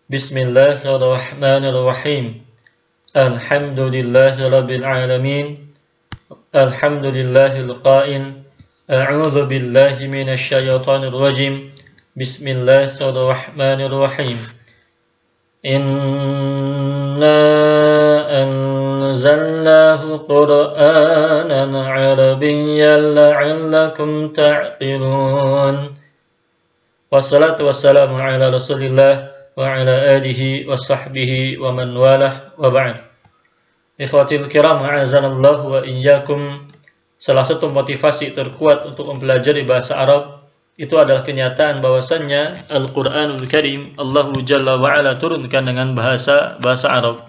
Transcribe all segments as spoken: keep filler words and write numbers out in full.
Bismillahirrahmanirrahim. Alhamdulillahi rabbil alamin. Alhamdulillahil qail. A'udzu billahi minasy syaithanir rajim. Bismillahirrahmanirrahim. Inna anzalnahu Qur'anan 'arabiyyan la'allakum ta'qilun. Wassalatu wassalamu ala Rasulillah wa ala alihi wa sahbihi wa man walah wa ba'd. Ikhwatil kiram, a'azanallahu wa iyyakum. Salah satu motivasi terkuat untuk mempelajari bahasa Arab itu adalah kenyataan bahwasannya Al-Qur'anul Karim Allah Jalla wa Ala turunkan dengan bahasa bahasa Arab.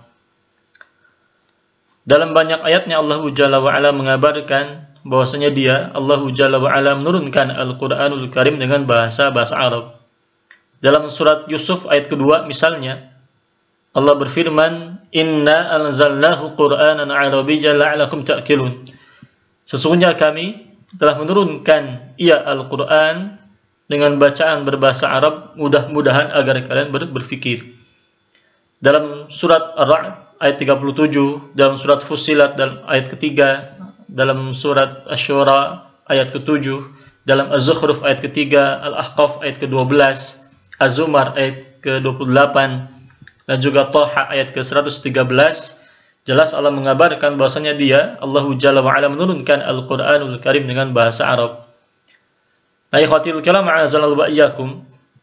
Dalam banyak ayatnya Allah Jalla wa Ala mengabarkan bahwasanya Dia Allah Jalla wa Ala menurunkan Al-Qur'anul Karim dengan bahasa bahasa Arab. Dalam surat Yusuf ayat kedua misalnya, Allah berfirman, Inna anzalnahu Qur'anan 'arabiyyan la'allakum ta'qilun. Sesungguhnya kami telah menurunkan ia Al-Qur'an dengan bacaan berbahasa Arab, mudah-mudahan agar kalian ber berfikir. Dalam surat Ar-Ra'd ayat tiga puluh tujuh, dalam surat Fussilat dalam ayat ketiga, dalam surat Asy-Syura ayat ketujuh, dalam Az-Zukhruf ayat ketiga, Al-Ahqaf ayat kedua belas, Az-Zumar ayat ke dua puluh delapan, dan juga Thaha ayat ke seratus tiga belas, jelas Allah mengabarkan bahwasanya Dia Allah Jalla wa Ala menurunkan Al-Qur'anul Karim dengan bahasa Arab. Nah, ikhwatil kiram, a'azallahu wa iyyakum,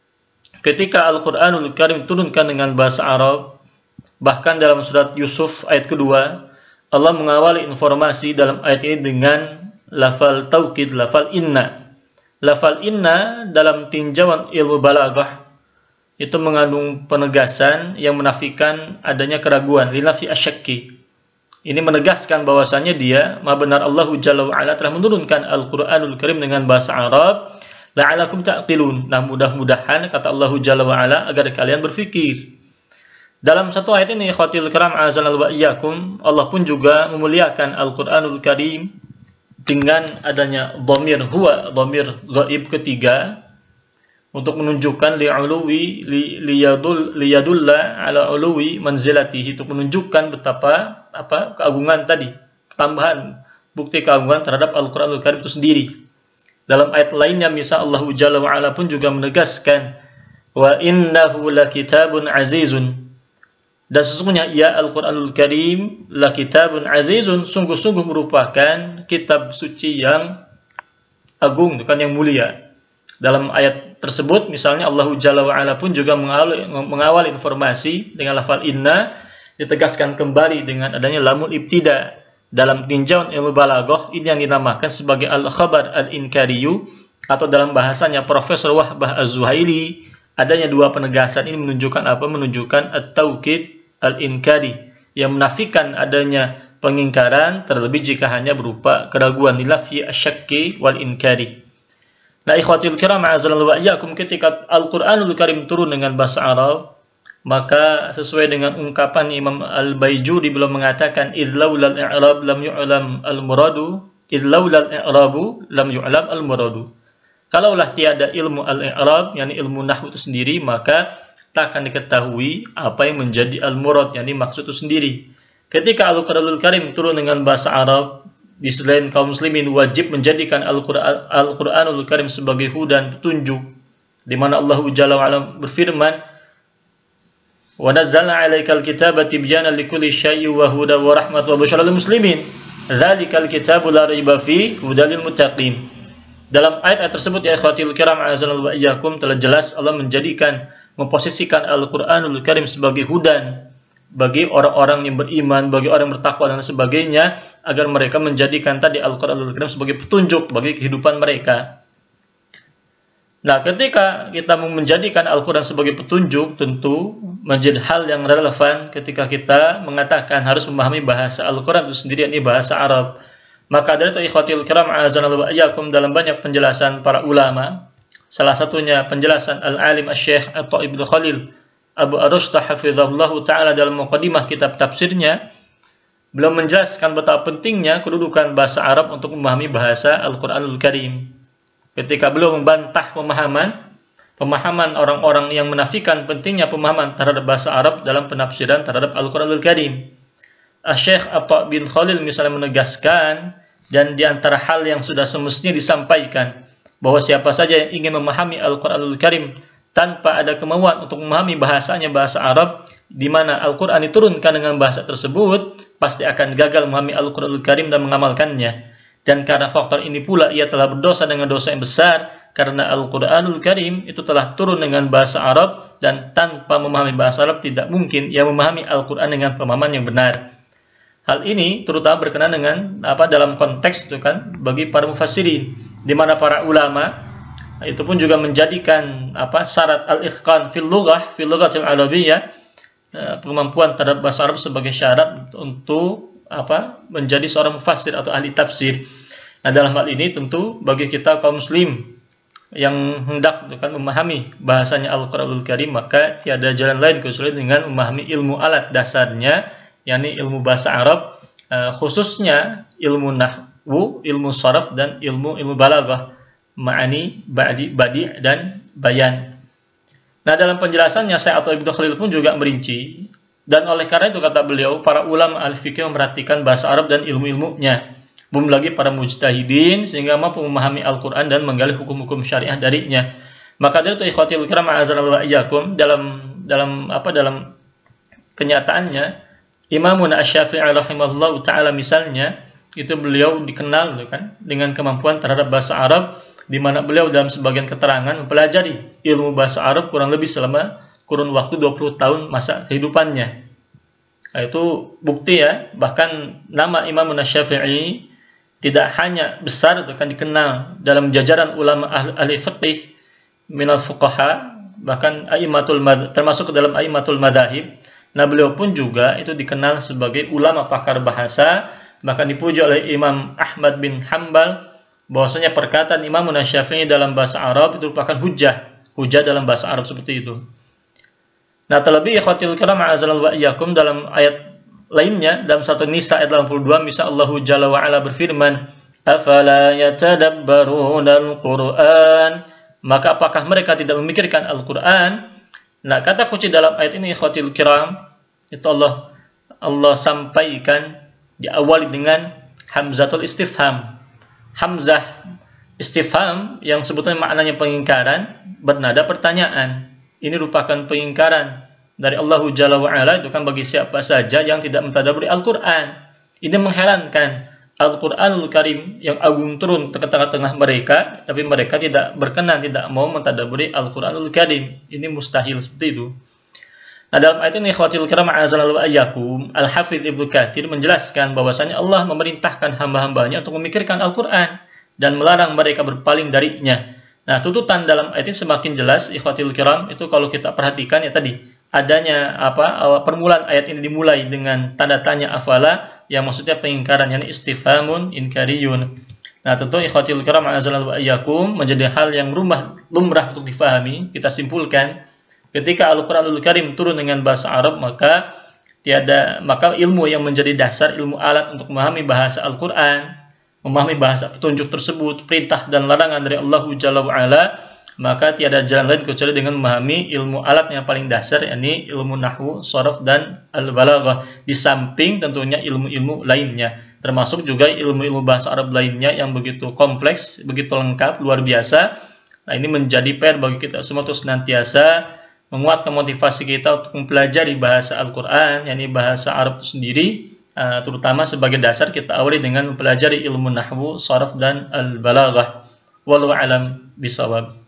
ketika Al-Qur'anul Karim turunkan dengan bahasa Arab, bahkan dalam surat Yusuf ayat kedua, Allah mengawali informasi dalam ayat ini dengan lafal taukid, lafal inna. Lafal inna dalam tinjauan ilmu balaghah itu mengandung penegasan yang menafikan adanya keraguan, linafi asyakki. Ini menegaskan bahwasannya Dia Maha benar Allah Jalla wa Ala telah menurunkan Al-Qur'anul Karim dengan bahasa Arab, la'allakum ta'qilun. Nah, mudah-mudahan kata Allah Jalla wa Ala agar kalian berfikir. Dalam satu ayat ini, ikhwatil kiram, azanallahu wa iyyakum, Allah pun juga memuliakan Al-Qur'anul Karim dengan adanya dhamir huwa, dhamir ghaib ketiga, untuk menunjukkan li'uluwi li, liyadul liyadulla ala uluwi manzilatihi, untuk menunjukkan betapa apa keagungan tadi, tambahan bukti keagungan terhadap Al-Qur'anul Karim itu sendiri. Dalam ayat lainnya misal Allah Jalla wa Ala pun juga menegaskan wa innahu lakitabun azizun, dan sesungguhnya ia Al-Qur'anul Karim lakitabun azizun, sungguh-sungguh merupakan kitab suci yang agung, bukan yang mulia. Dalam ayat tersebut misalnya Allah Jalla wa Ala pun juga mengawal, mengawal informasi dengan lafal inna, ditegaskan kembali dengan adanya lamul ibtida. Dalam tinjauan ilmu balaghah ini yang dinamakan sebagai al-khabar al-inkariyu, atau dalam bahasanya Profesor Wahbah Az-Zuhaili, adanya dua penegasan ini menunjukkan apa? Menunjukkan at-taukid al-inkari, yang menafikan adanya pengingkaran, terlebih jika hanya berupa keraguan, lilafi asyakki wal inkari. Nah, ikhwatil kiram, a'azallahu wa iyyakum, ketika Al-Qur'anul Karim turun dengan bahasa Arab, maka sesuai dengan ungkapan Imam Al-Baijuri, beliau mengatakan idlaulal i'rab lam yu'lam al-muradu, idlaulal i'rabu lam yu'lam al-muradu. Kalaulah tiada ilmu al-i'rab, yakni ilmu nahwu itu sendiri, maka tak akan diketahui apa yang menjadi al-murad, yakni maksud itu sendiri. Ketika Al-Qur'anul Karim turun dengan bahasa Arab, di selain kaum muslimin wajib menjadikan Al-Qur'an, Al-Qur'anul Karim sebagai hudan, petunjuk, di mana Allah Jalla wa Ala berfirman, wa nazzalna 'alaikal kitaba tibyanan likulli syai'in wa hudan wa rahmatan wa busyra lil muslimin, dzalikal kitabu la raiba fihi hudal lil muttaqin. Dalam ayat-ayat tersebut, ya ikhwatil kiram, a'azallahu wa iyyakum, telah jelas Allah menjadikan, memposisikan Al-Qur'anul Karim sebagai hudan bagi orang-orang yang beriman, bagi orang yang bertakwa dan sebagainya, agar mereka menjadikan tadi Al-Qur'anul Karim sebagai petunjuk bagi kehidupan mereka. Nah, ketika kita menjadikan Al-Qur'an sebagai petunjuk, tentu menjadi hal yang relevan ketika kita mengatakan harus memahami bahasa Al-Qur'an itu sendiri, ini bahasa Arab. Maka dari itu, ikhwatil kiram, a'azanallahu wa iyyakum, dalam banyak penjelasan para ulama, salah satunya penjelasan Al-Alim Asy-Syaikh Atha Ibnu Khalil Abu Ar-Rushtah hafizahullahu ta'ala dalam muqaddimah kitab tafsirnya, beliau menjelaskan betapa pentingnya kedudukan bahasa Arab untuk memahami bahasa Al-Qur'anul Karim. Ketika beliau membantah pemahaman pemahaman orang-orang yang menafikan pentingnya pemahaman terhadap bahasa Arab dalam penafsiran terhadap Al-Quranul Karim. Syekh Atha bin Khalil misalnya menegaskan, dan di antara hal yang sudah semestinya disampaikan, bahwa siapa saja yang ingin memahami Al-Quranul Karim tanpa ada kemauan untuk memahami bahasanya bahasa Arab, di mana Al-Quran diturunkan dengan bahasa tersebut, pasti akan gagal memahami Al-Quranul Karim dan mengamalkannya. Dan karena faktor ini pula ia telah berdosa dengan dosa yang besar, karena Al-Quranul Karim itu telah turun dengan bahasa Arab, dan tanpa memahami bahasa Arab tidak mungkin ia memahami Al-Quran dengan pemahaman yang benar. Hal ini terutama berkenaan dengan apa dalam konteks itu kan bagi para mufassirin, di mana para ulama itu pun juga menjadikan apa syarat al-itqan fil lughah fil lughatil arabiyyah, kemampuan terhadap bahasa Arab sebagai syarat untuk apa menjadi seorang mufassir atau ahli tafsir. Nah, dalam hal ini tentu bagi kita kaum muslim yang hendak kan memahami bahasanya Al-Qur'anul Karim, maka tiada jalan lain kecuali dengan memahami ilmu alat dasarnya, yakni ilmu bahasa Arab, khususnya ilmu nahwu, ilmu sharaf, dan ilmu ilmu balaghah, ma'ani, badi, badi, dan bayan. Nah, dalam penjelasannya Syekh Atha bin Khalil pun juga merinci, dan oleh karena itu kata beliau, para ulama al-fikih memperhatikan bahasa Arab dan ilmu-ilmunya, belum lagi para mujtahidin, sehingga mampu memahami Al-Quran dan menggali hukum-hukum syariah darinya. Maka dari itu ikhwatil kiram a'azanallahu wa iyyakum, dalam dalam apa dalam kenyataannya Imamun Asy-Syafi'i rahimahullah taala misalnya, itu beliau dikenal kan dengan kemampuan terhadap bahasa Arab, di mana beliau dalam sebagian keterangan mempelajari ilmu bahasa Arab kurang lebih selama kurun waktu dua puluh tahun masa kehidupannya. Nah, itu bukti ya, bahkan nama Imam Asy-Syafi'i tidak hanya besar itu kan dikenal dalam jajaran ulama ahli fiqih minal fuqaha, bahkan aimatul madh termasuk ke dalam aimatul madzahib. Nah, beliau pun juga itu dikenal sebagai ulama pakar bahasa, bahkan dipuji oleh Imam Ahmad bin Hanbal bahwasanya perkataan Imam Asy-Syafi'i dalam bahasa Arab itu merupakan hujjah, hujjah dalam bahasa Arab seperti itu. Nah, terlebih ikhwatil kiram a'azallahu wa iyyakum, dalam ayat lainnya dalam surat An-Nisa ayat delapan puluh dua, misal Allah Jalla wa Ala berfirman, "Afala yatadabbarunal Qur'an?" Maka apakah mereka tidak memikirkan Al-Qur'an? Nah, kata kunci dalam ayat ini ikhwatil kiram, itu Allah Allah sampaikan diawali dengan hamzatul istifham. Hamzah istifham yang sebetulnya maknanya pengingkaran bernada pertanyaan. Ini merupakan pengingkaran dari Allah Jalla wa Ala itu kan bagi siapa saja yang tidak mentadabburi Al-Qur'an. Ini mengherankan, Al-Qur'anul Karim yang agung turun ke tengah-tengah mereka, tapi mereka tidak berkenan, tidak mau mentadabburi Al-Qur'anul Karim. Ini mustahil seperti itu. Nah, dalam ayat ini ikhwatul kiram a'azallahu wa iyyakum, Al-Hafidz Ibnu Katsir menjelaskan bahwasanya Allah memerintahkan hamba-hambanya untuk memikirkan Al-Qur'an dan melarang mereka berpaling darinya. Nah, tuntutan dalam ayat ini semakin jelas ikhwatul kiram, itu kalau kita perhatikan ya tadi adanya apa permulaan ayat ini dimulai dengan tanda tanya afala, yang maksudnya pengingkaran, yakni istifhamun inkariyun. Nah, tentu ikhwatul kiram a'azallahu wa iyyakum menjadi hal yang lumrah lumrah untuk difahami. Kita simpulkan, ketika Al-Qur'anul Karim turun dengan bahasa Arab, maka tiada maka ilmu yang menjadi dasar, ilmu alat untuk memahami bahasa Al-Qur'an, memahami bahasa petunjuk tersebut, perintah dan larangan dari Allah Jalla wa Ala, maka tiada jalan lain kecuali dengan memahami ilmu alat yang paling dasar, yakni ilmu nahwu, sharaf, dan al-balaghah, di samping tentunya ilmu-ilmu lainnya, termasuk juga ilmu-ilmu bahasa Arab lainnya yang begitu kompleks, begitu lengkap, luar biasa. Nah, ini menjadi P R bagi kita semua untuk senantiasa menguatkan motivasi kita untuk mempelajari bahasa Al-Quran, yakni bahasa Arab itu sendiri, terutama sebagai dasar kita awali dengan mempelajari ilmu nahwu, sharaf, dan al-balaghah. Wallahu a'lam bishawab.